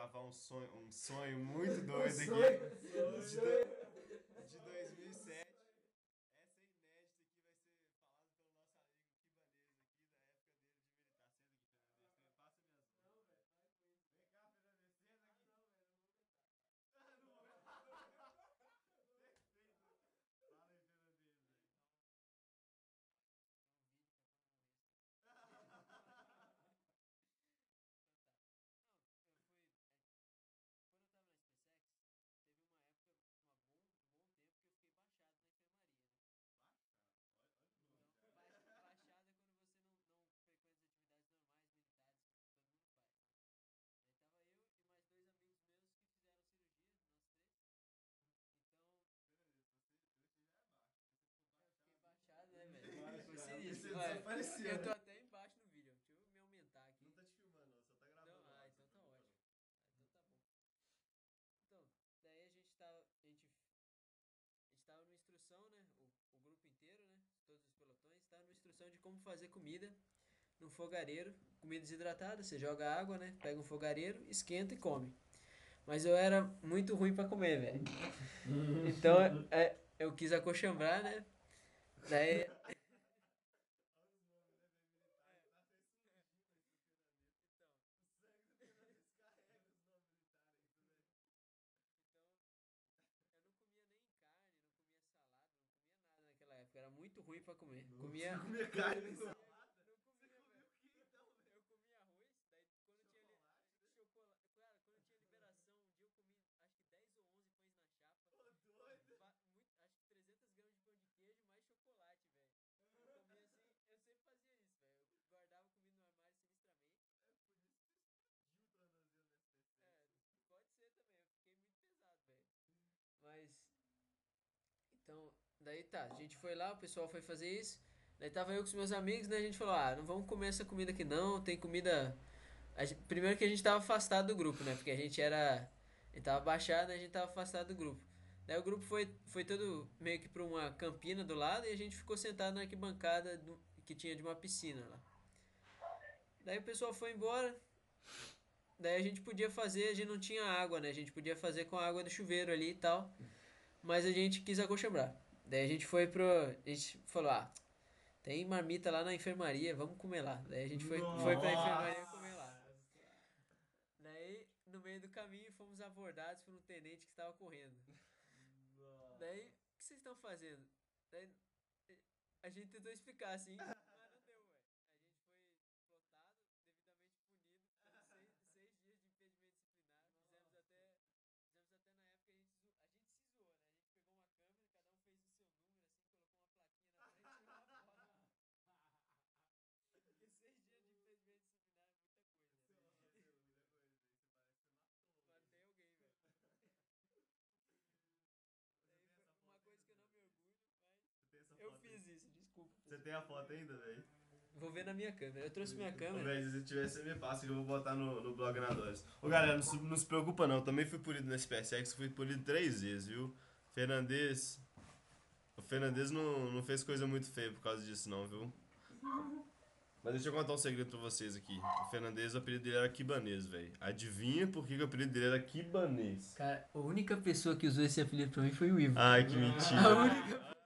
gravar um sonho muito doido aqui. De 2007. Essa é inédita aqui, vai ser falada pelo nosso amigo Kibanês aqui da época dele de militar. Senta aqui, Fernandes. Passa minhas mãos. Vem cá, Fernandes. Senta aqui. Ah, não vou. Perfeito. Fala aí, Fernandes, velho. Desapareceu, Eu tô né? até embaixo no vídeo. Deixa eu me aumentar aqui. Não tá te filmando, não. Só tá gravando Não, o áudio, então não tá preocupa, ótimo. não. Então tá bom. Então, daí a gente tava numa instrução, né? O grupo inteiro, né? Todos os pelotões, tava numa instrução de como fazer comida no fogareiro. Comida desidratada, você joga água, né? Pega um fogareiro, esquenta e come. Mas eu era muito ruim pra comer, velho. Então, eu quis acochambrar, né? Daí, Olha os nomes, né, velho? Militares. Tá até sujinho, velho, pro Fernandes. O sangue do Fernandes carrega os nomes militares aí, tudo, velho. eu não comia nem carne, não comia salada, não comia nada naquela época. Era muito ruim pra comer. Você Comia. não comia carne nem salada? Não Você comia, comia velho. o quê, então, velho? Eu comia arroz, daí quando tinha Chocolate, né? chocolate. Cara, quando tinha liberação, um dia eu comi acho que 10 ou 11 pães na chapa. Ô, doido. Acho que 300 gramas de pão de queijo mais chocolate, velho. Eu comia assim, eu sempre fazia isso, velho. Eu guardava comida no armário sinistramente. É por isso que você explodiu o tornozelo no FP7. É, pode ser também, eu fiquei muito pesado, velho. Mas, então, daí tá, a gente foi lá, o pessoal foi fazer isso. Daí tava eu com os meus amigos, né? A gente falou, não vamos comer essa comida aqui não, tem comida. Primeiro que a gente tava afastado do grupo, né? Porque a gente era. A gente tava baixado, né? A gente tava afastado do grupo. Daí o grupo foi todo meio que pra uma campina do lado e a gente ficou sentado na arquibancada que tinha de uma piscina lá. Daí o pessoal foi embora. Daí a gente podia fazer, a gente não tinha água, né? A gente podia fazer com a água do chuveiro ali e tal. Mas a gente quis acochambrar. Daí a gente foi pro. A gente falou, tem marmita lá na enfermaria, vamos comer lá. Daí a gente foi pra enfermaria comer lá. Daí, no meio do caminho, fomos abordados por um tenente que estava correndo. Daí, o que vocês estão fazendo? Daí, a gente tentou explicar assim, mas não deu, velho. A gente foi plotado, devidamente punido, 6 dias de impedimento disciplinar. Fizemos até, a gente pegou uma câmera, cada um fez o seu número, assim, colocou uma plaquinha na frente e uma foto. Porque 6 dias de impedimento disciplinar é muita coisa, né? Você, ó, você é muita coisa, velho. Você parece que você matou alguém. Matei alguém, velho. Você Daí tem essa foi uma foto coisa ainda, que eu não velho? me orgulho, Você tem essa mas eu foto fiz aí? isso, desculpa. Você tem a foto ainda, velho? Vou ver na minha câmera. Eu trouxe minha Ô, câmera. velho, se você tivesse, você me passa que eu vou botar no blog na Dores. Ô, galera, não se preocupa não. Também fui punido no SPSX, fui punido 3 vezes, viu? Fernandes. O Fernandes não fez coisa muito feia por causa disso, não, viu? Mas deixa eu contar um segredo pra vocês aqui. O Fernandes, o apelido dele era Kibanês, velho. Adivinha por que o apelido dele era Kibanês? Cara, a única pessoa que usou esse apelido pra mim foi o Ivo. Ai, que mentira. A única